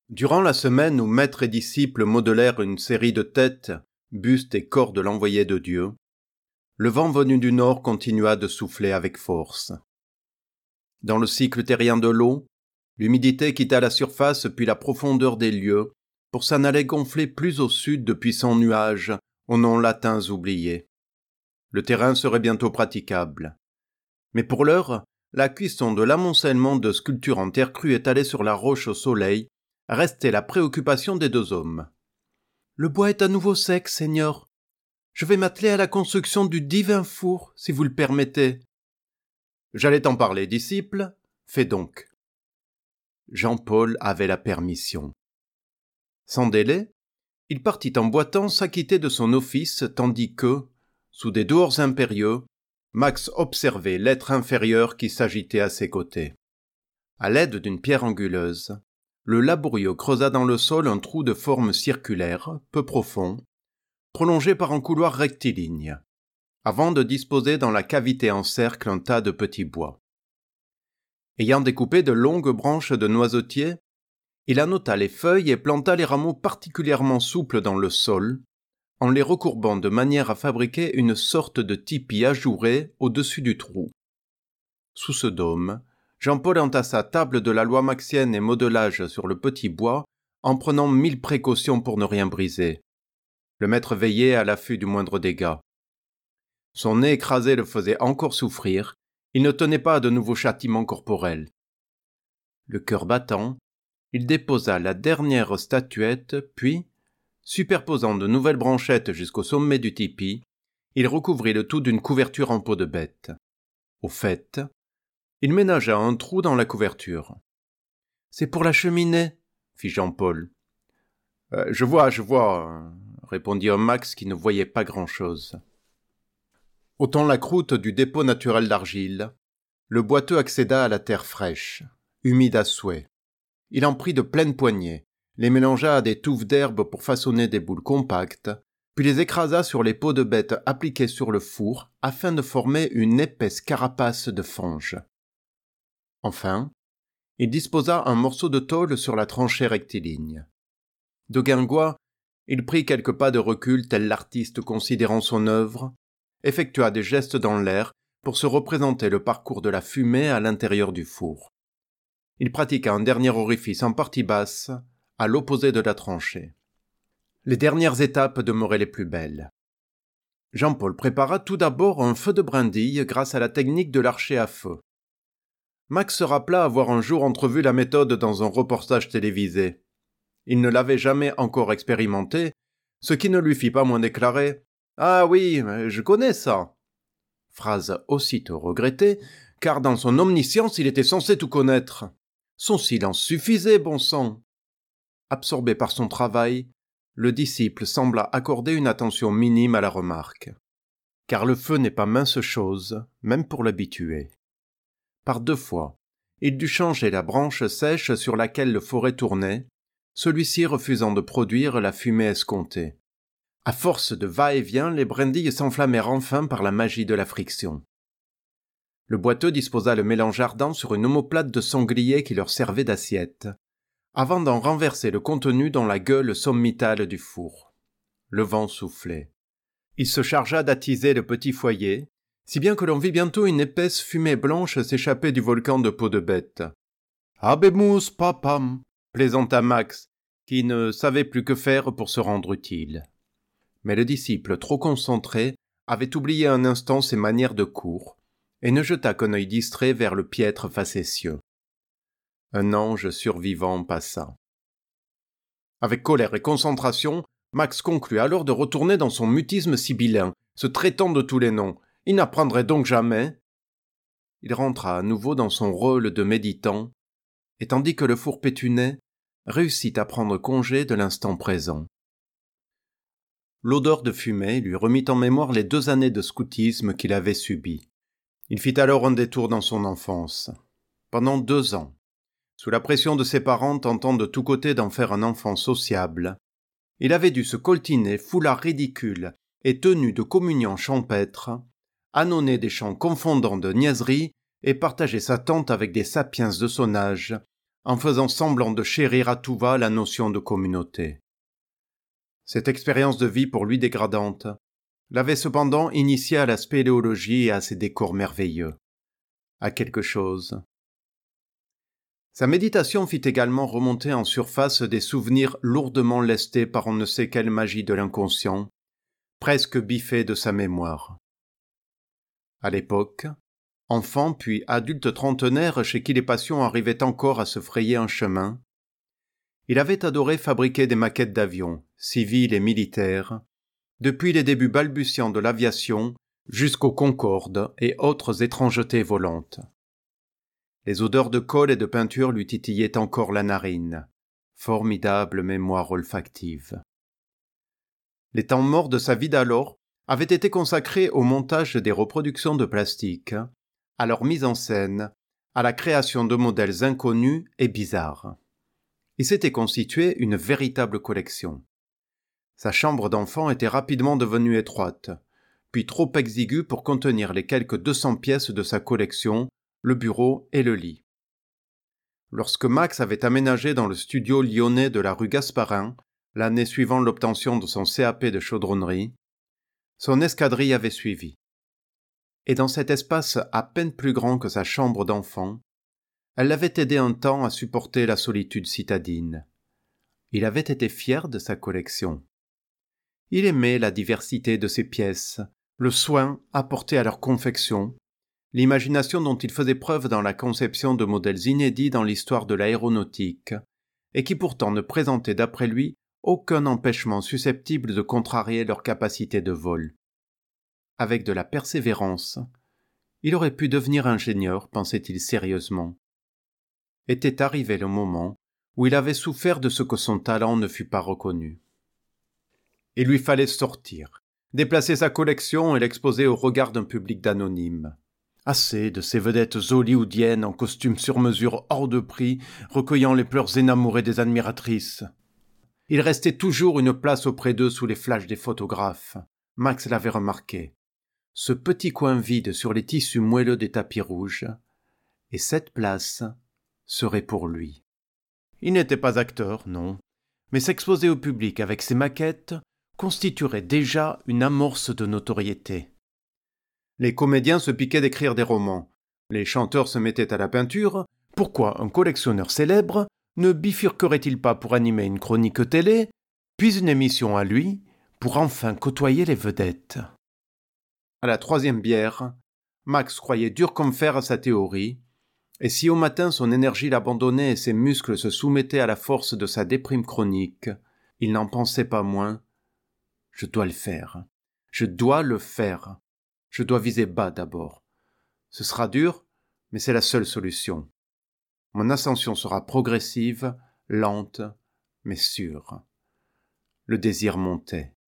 Durant la semaine où maître et disciples modelèrent une série de têtes, bustes et corps de l'envoyé de Dieu, le vent venu du nord continua de souffler avec force. Dans le cycle terrien de l'eau, l'humidité quitta la surface puis la profondeur des lieux pour s'en aller gonfler plus au sud de puissants nuages aux noms latins oubliés. Le terrain serait bientôt praticable. Mais pour l'heure, la cuisson de l'amoncellement de sculptures en terre crue étalées sur la roche au soleil restait la préoccupation des deux hommes. « Le bois est à nouveau sec, Seigneur. Je vais m'atteler à la construction du divin four, si vous le permettez. »« J'allais t'en parler, disciple. Fais donc. » Jean-Paul avait la permission. Sans délai, il partit en boitant s'acquitter de son office tandis que, sous des dehors impérieux, Max observait l'être inférieur qui s'agitait à ses côtés. À l'aide d'une pierre anguleuse, le laborieux creusa dans le sol un trou de forme circulaire, peu profond, prolongé par un couloir rectiligne, avant de disposer dans la cavité en cercle un tas de petits bois. Ayant découpé de longues branches de noisetier, il annota les feuilles et planta les rameaux particulièrement souples dans le sol, en les recourbant de manière à fabriquer une sorte de tipi ajouré au-dessus du trou. Sous ce dôme, Jean-Paul entassa table de la loi maxienne et modelage sur le petit bois en prenant 1000 précautions pour ne rien briser. Le maître veillait à l'affût du moindre dégât. Son nez écrasé le faisait encore souffrir, il ne tenait pas à de nouveaux châtiments corporels. Le cœur battant, il déposa la dernière statuette, puis, superposant de nouvelles branchettes jusqu'au sommet du tipi, il recouvrit le tout d'une couverture en peau de bête. Au fait, il ménagea un trou dans la couverture. « C'est pour la cheminée, » fit Jean-Paul. « Je vois, » répondit un Max qui ne voyait pas grand-chose. Ôtant la croûte du dépôt naturel d'argile, le boiteux accéda à la terre fraîche, humide à souhait. Il en prit de pleines poignées, les mélangea à des touffes d'herbe pour façonner des boules compactes, puis les écrasa sur les peaux de bête appliquées sur le four afin de former une épaisse carapace de fange. Enfin, il disposa un morceau de tôle sur la tranchée rectiligne. De guingois, il prit quelques pas de recul tel l'artiste considérant son œuvre, effectua des gestes dans l'air pour se représenter le parcours de la fumée à l'intérieur du four. Il pratiqua un dernier orifice en partie basse, à l'opposé de la tranchée. Les dernières étapes demeuraient les plus belles. Jean-Paul prépara tout d'abord un feu de brindille grâce à la technique de l'archer à feu. Max se rappela avoir un jour entrevu la méthode dans un reportage télévisé. Il ne l'avait jamais encore expérimenté, ce qui ne lui fit pas moins déclarer « Ah oui, je connais ça !» Phrase aussitôt regrettée, car dans son omniscience il était censé tout connaître. Son silence suffisait, bon sang. Absorbé par son travail, le disciple sembla accorder une attention minime à la remarque. Car le feu n'est pas mince chose, même pour l'habitué. Par 2 fois, il dut changer la branche sèche sur laquelle le forêt tournait, celui-ci refusant de produire la fumée escomptée. À force de va-et-vient, les brindilles s'enflammèrent enfin par la magie de la friction. Le boiteux disposa le mélange ardent sur une omoplate de sanglier qui leur servait d'assiette, avant d'en renverser le contenu dans la gueule sommitale du four. Le vent soufflait. Il se chargea d'attiser le petit foyer, si bien que l'on vit bientôt une épaisse fumée blanche s'échapper du volcan de peau de bête. « Habemus papam » plaisanta Max, qui ne savait plus que faire pour se rendre utile. Mais le disciple, trop concentré, avait oublié un instant ses manières de cour, et ne jeta qu'un œil distrait vers le piètre facétieux. Un ange survivant passa. Avec colère et concentration, Max conclut alors de retourner dans son mutisme sibyllin, se traitant de tous les noms. Il n'apprendrait donc jamais. Il rentra à nouveau dans son rôle de méditant, et tandis que le four pétunait, réussit à prendre congé de l'instant présent. L'odeur de fumée lui remit en mémoire les 2 années de scoutisme qu'il avait subies. Il fit alors un détour dans son enfance. Pendant 2 ans, sous la pression de ses parents tentant de tous côtés d'en faire un enfant sociable, il avait dû se coltiner foulard ridicule et tenue de communion champêtre, ânonner des chants confondants de niaiseries et partager sa tente avec des sapiens de son âge, en faisant semblant de chérir à tout va la notion de communauté. Cette expérience de vie pour lui dégradante l'avait cependant initié à la spéléologie et à ses décors merveilleux, à quelque chose. Sa méditation fit également remonter en surface des souvenirs lourdement lestés par on ne sait quelle magie de l'inconscient, presque biffés de sa mémoire. À l'époque, enfant puis adulte trentenaire chez qui les passions arrivaient encore à se frayer un chemin, il avait adoré fabriquer des maquettes d'avions, civils et militaires, depuis les débuts balbutiants de l'aviation jusqu'aux Concorde et autres étrangetés volantes. Les odeurs de colle et de peinture lui titillaient encore la narine. Formidable mémoire olfactive. Les temps morts de sa vie d'alors avaient été consacrés au montage des reproductions de plastique, à leur mise en scène, à la création de modèles inconnus et bizarres. Il s'était constitué une véritable collection. Sa chambre d'enfant était rapidement devenue étroite, puis trop exiguë pour contenir les quelques 200 pièces de sa collection, le bureau et le lit. Lorsque Max avait aménagé dans le studio lyonnais de la rue Gasparin, l'année suivant l'obtention de son CAP de chaudronnerie, son escadrille avait suivi. Et dans cet espace à peine plus grand que sa chambre d'enfant, elle l'avait aidé un temps à supporter la solitude citadine. Il avait été fier de sa collection. Il aimait la diversité de ses pièces, le soin apporté à leur confection, l'imagination dont il faisait preuve dans la conception de modèles inédits dans l'histoire de l'aéronautique, et qui pourtant ne présentaient d'après lui aucun empêchement susceptible de contrarier leur capacité de vol. Avec de la persévérance, il aurait pu devenir ingénieur, pensait-il sérieusement. Était arrivé le moment où il avait souffert de ce que son talent ne fut pas reconnu. Il lui fallait sortir, déplacer sa collection et l'exposer au regard d'un public d'anonymes. Assez de ces vedettes hollywoodiennes en costume sur mesure hors de prix, recueillant les pleurs énamourés des admiratrices. Il restait toujours une place auprès d'eux sous les flashs des photographes. Max l'avait remarqué. Ce petit coin vide sur les tissus moelleux des tapis rouges, et cette place serait pour lui. Il n'était pas acteur, non, mais s'exposer au public avec ses maquettes constituerait déjà une amorce de notoriété. Les comédiens se piquaient d'écrire des romans, les chanteurs se mettaient à la peinture, pourquoi un collectionneur célèbre ne bifurquerait-il pas pour animer une chronique télé, puis une émission à lui, pour enfin côtoyer les vedettes? À la 3e bière, Max croyait dur comme fer à sa théorie, et si au matin son énergie l'abandonnait et ses muscles se soumettaient à la force de sa déprime chronique, il n'en pensait pas moins « Je dois le faire. Je dois le faire. Je dois viser bas d'abord. Ce sera dur, mais c'est la seule solution. Mon ascension sera progressive, lente, mais sûre. » Le désir montait.